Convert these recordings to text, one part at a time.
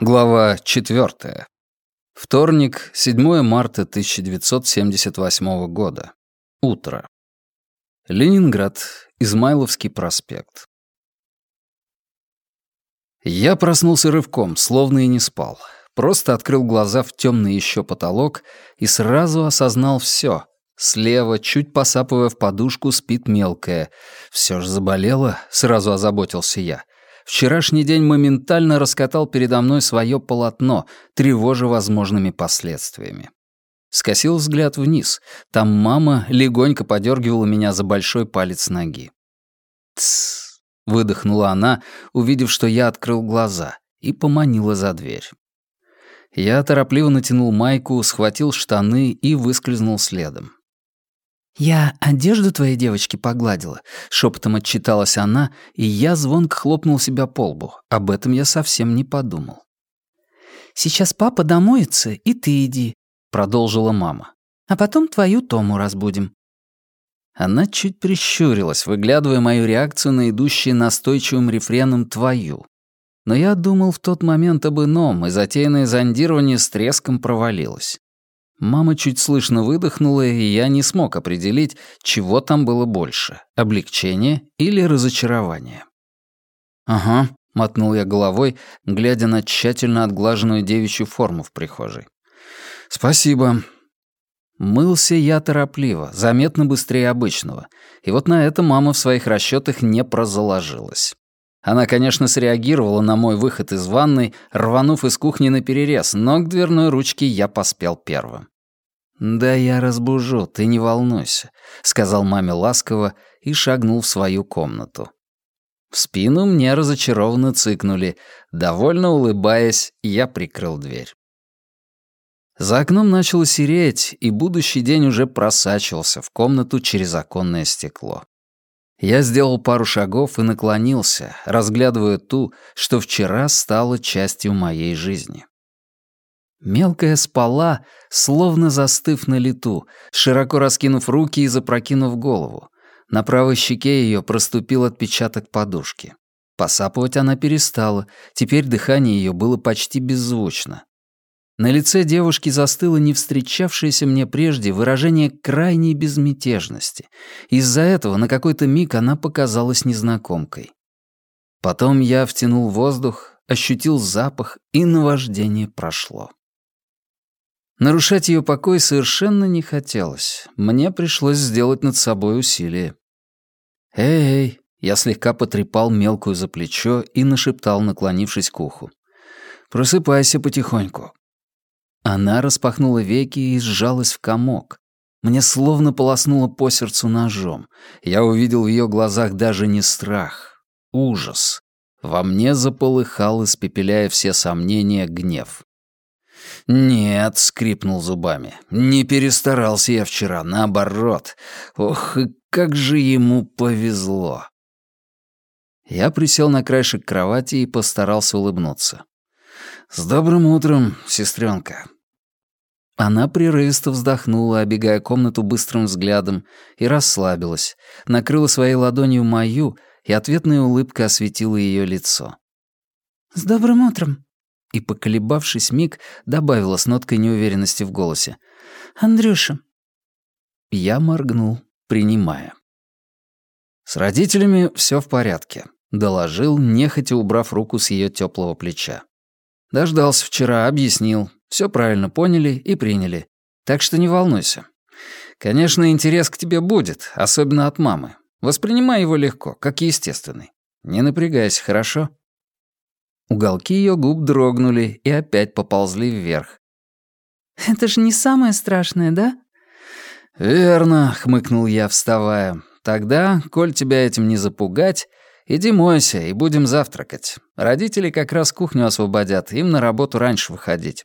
Глава 4. Вторник, 7 марта 1978 года. Утро. Ленинград, Измайловский проспект. Я проснулся рывком, словно и не спал. Просто открыл глаза в темный еще потолок и сразу осознал все. Слева, чуть посапывая в подушку, спит мелкая. Все ж заболела, сразу озаботился я. Вчерашний день моментально раскатал передо мной свое полотно, тревожа возможными последствиями. Скосил взгляд вниз. Там мама легонько подергивала меня за большой палец ноги. «Тссс», — выдохнула она, увидев, что я открыл глаза, и поманила за дверь. Я торопливо натянул майку, схватил штаны и выскользнул следом. «Я одежду твоей девочки погладила», — шепотом отчиталась она, и я звонко хлопнул себя по лбу. Об этом я совсем не подумал. «Сейчас папа домоется, и ты иди», — продолжила мама. «А потом твою Тому разбудим». Она чуть прищурилась, выглядывая мою реакцию на идущие настойчивым рефреном «твою». Но я думал в тот момент об ином, и затеянное зондирование с треском провалилось. Мама чуть слышно выдохнула, и я не смог определить, чего там было больше — облегчение или разочарование. «Ага», — мотнул я головой, глядя на тщательно отглаженную девичью форму в прихожей. «Спасибо». Мылся я торопливо, заметно быстрее обычного, и вот на это мама в своих расчетах не прозаложилась. Она, конечно, среагировала на мой выход из ванной, рванув из кухни наперерез, но к дверной ручке я поспел первым. «Да я разбужу, ты не волнуйся», — сказал маме ласково и шагнул в свою комнату. В спину мне разочарованно цыкнули. Довольно улыбаясь, я прикрыл дверь. За окном начало сереть, и будущий день уже просачивался в комнату через оконное стекло. Я сделал пару шагов и наклонился, разглядывая ту, что вчера стала частью моей жизни. Мелкая спала, словно застыв на лету, широко раскинув руки и запрокинув голову. На правой щеке ее проступил отпечаток подушки. Посапывать она перестала, теперь дыхание ее было почти беззвучно. На лице девушки застыло не встречавшееся мне прежде выражение крайней безмятежности. Из-за этого на какой-то миг она показалась незнакомкой. Потом я втянул воздух, ощутил запах, и наваждение прошло. Нарушать ее покой совершенно не хотелось. Мне пришлось сделать над собой усилие. «Эй!» — я слегка потрепал мелкую за плечо и нашептал, наклонившись к уху. «Просыпайся потихоньку». Она распахнула веки и сжалась в комок. Мне словно полоснуло по сердцу ножом. Я увидел в ее глазах даже не страх, ужас. Во мне заполыхал, испепеляя все сомнения, гнев. «Нет», — скрипнул зубами, — «не перестарался я вчера, наоборот. Ох, и как же ему повезло». Я присел на краешек кровати и постарался улыбнуться. «С добрым утром, сестренка». Она прерывисто вздохнула, обегая комнату быстрым взглядом, и расслабилась, накрыла своей ладонью мою, и ответная улыбка осветила ее лицо. «С добрым утром», и, поколебавшись миг, добавила с ноткой неуверенности в голосе. «Андрюша». Я моргнул, принимая. «С родителями все в порядке», — доложил, нехотя убрав руку с ее теплого плеча. «Дождался вчера, объяснил. Все правильно поняли и приняли. Так что не волнуйся. Конечно, интерес к тебе будет, особенно от мамы. Воспринимай его легко, как естественный. Не напрягайся, хорошо?» Уголки ее губ дрогнули и опять поползли вверх. «Это же не самое страшное, да?» «Верно», — хмыкнул я, вставая. «Тогда, коль тебя этим не запугать, иди мойся и будем завтракать. Родители как раз кухню освободят, им на работу раньше выходить».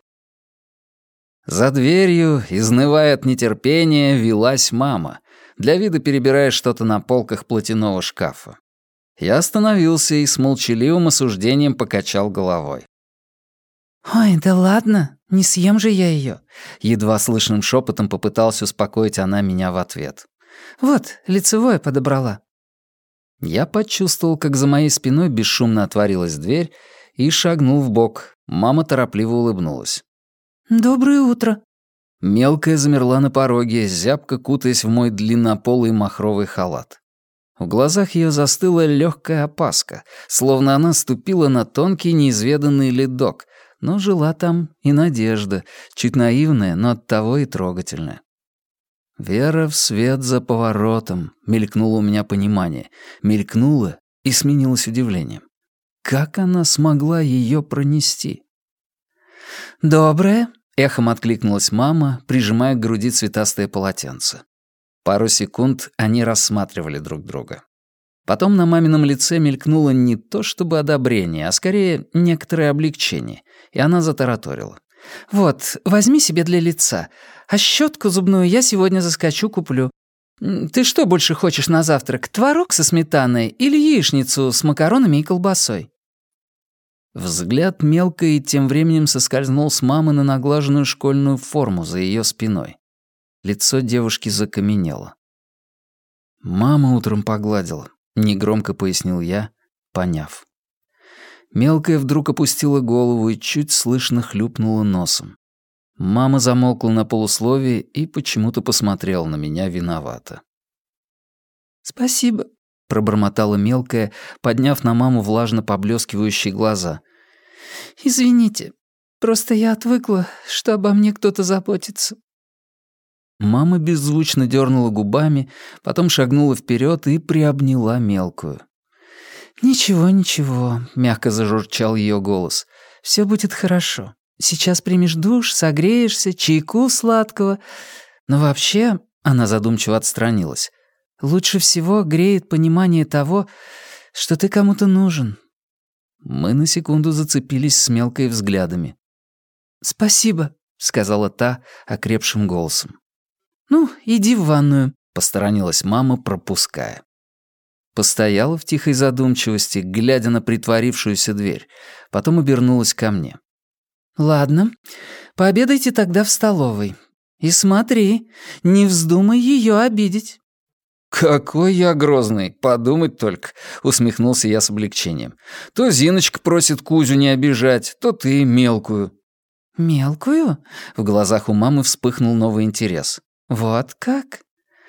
За дверью, изнывая от нетерпения, велась мама, для вида перебирая что-то на полках платяного шкафа. Я остановился и с молчаливым осуждением покачал головой. «Ой, да ладно, не съем же я ее. Едва слышным шепотом попыталась успокоить она меня в ответ. «Вот, лицевое подобрала». Я почувствовал, как за моей спиной бесшумно отворилась дверь, и шагнул вбок. Мама торопливо улыбнулась. «Доброе утро». Мелкая замерла на пороге, зябко кутаясь в мой длиннополый махровый халат. В глазах ее застыла легкая опаска, словно она ступила на тонкий неизведанный ледок, но жила там и надежда, чуть наивная, но оттого и трогательная. «Вера в свет за поворотом», — мелькнуло у меня понимание, мелькнуло и сменилось удивлением. Как она смогла ее пронести? «Доброе», — эхом откликнулась мама, прижимая к груди цветастое полотенце. Пару секунд они рассматривали друг друга. Потом на мамином лице мелькнуло не то чтобы одобрение, а скорее некоторое облегчение, и она затараторила. «Вот, возьми себе для лица, а щетку зубную я сегодня заскочу куплю. Ты что больше хочешь на завтрак, творог со сметаной или яичницу с макаронами и колбасой?» Взгляд мелкой тем временем соскользнул с мамы на наглаженную школьную форму за ее спиной. Лицо девушки закаменело. «Мама утром погладила», — негромко пояснил я, поняв. Мелкая вдруг опустила голову и чуть слышно хлюпнула носом. Мама замолкла на полусловие и почему-то посмотрела на меня виновато. «Спасибо», — пробормотала мелкая, подняв на маму влажно поблескивающие глаза. «Извините, просто я отвыкла, что обо мне кто-то заботится». Мама беззвучно дернула губами, потом шагнула вперед и приобняла мелкую. «Ничего, ничего», — мягко зажурчал ее голос. «Все будет хорошо. Сейчас примешь душ, согреешься, чайку сладкого. Но вообще...» — она задумчиво отстранилась. «Лучше всего греет понимание того, что ты кому-то нужен». Мы на секунду зацепились с мелкой взглядами. «Спасибо», — сказала та окрепшим голосом. «Ну, иди в ванную», — посторонилась мама, пропуская. Постояла в тихой задумчивости, глядя на притворившуюся дверь, потом обернулась ко мне. «Ладно, пообедайте тогда в столовой. И смотри, не вздумай ее обидеть». «Какой я грозный, подумать только», — усмехнулся я с облегчением. «То Зиночка просит Кузю не обижать, то ты мелкую». «Мелкую?» — в глазах у мамы вспыхнул новый интерес. «Вот как?»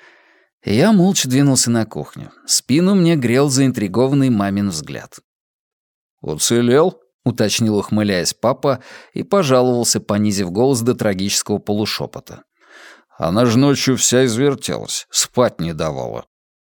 Я молча двинулся на кухню. Спину мне грел заинтригованный мамин взгляд. «Уцелел?» — уточнил, ухмыляясь, папа и пожаловался, понизив голос до трагического полушепота. «Она же ночью вся извертелась, спать не давала».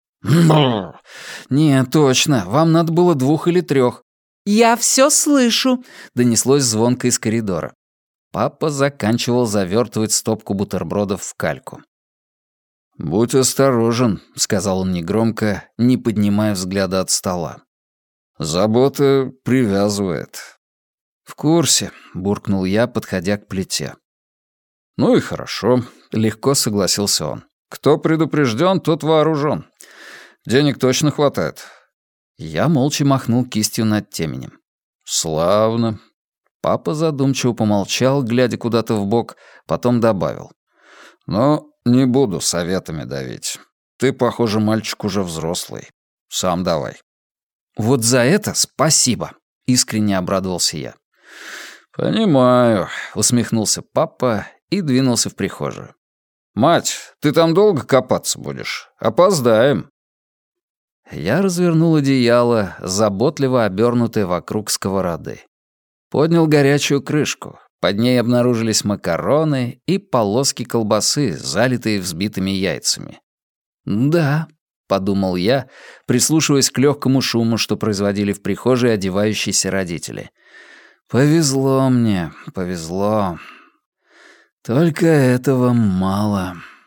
«Не, точно, вам надо было 2 или 3». «Я все слышу», — донеслось звонко из коридора. Папа заканчивал завертывать стопку бутербродов в кальку. «Будь осторожен», — сказал он негромко, не поднимая взгляда от стола. «Забота привязывает». «В курсе», — буркнул я, подходя к плите. «Ну и хорошо», — легко согласился он. «Кто предупрежден, тот вооружен. Денег точно хватает». Я молча махнул кистью над теменем. «Славно». Папа задумчиво помолчал, глядя куда-то вбок, потом добавил. «Но не буду советами давить. Ты, похоже, мальчик уже взрослый. Сам давай». «Вот за это спасибо», — искренне обрадовался я. «Понимаю», — усмехнулся папа и двинулся в прихожую. «Мать, ты там долго копаться будешь? Опоздаем». Я развернул одеяло, заботливо обернутое вокруг сковороды. Поднял горячую крышку. Под ней обнаружились макароны и полоски колбасы, залитые взбитыми яйцами. «Да», — подумал я, прислушиваясь к легкому шуму, что производили в прихожей одевающиеся родители. «Повезло мне, повезло. Только этого мало».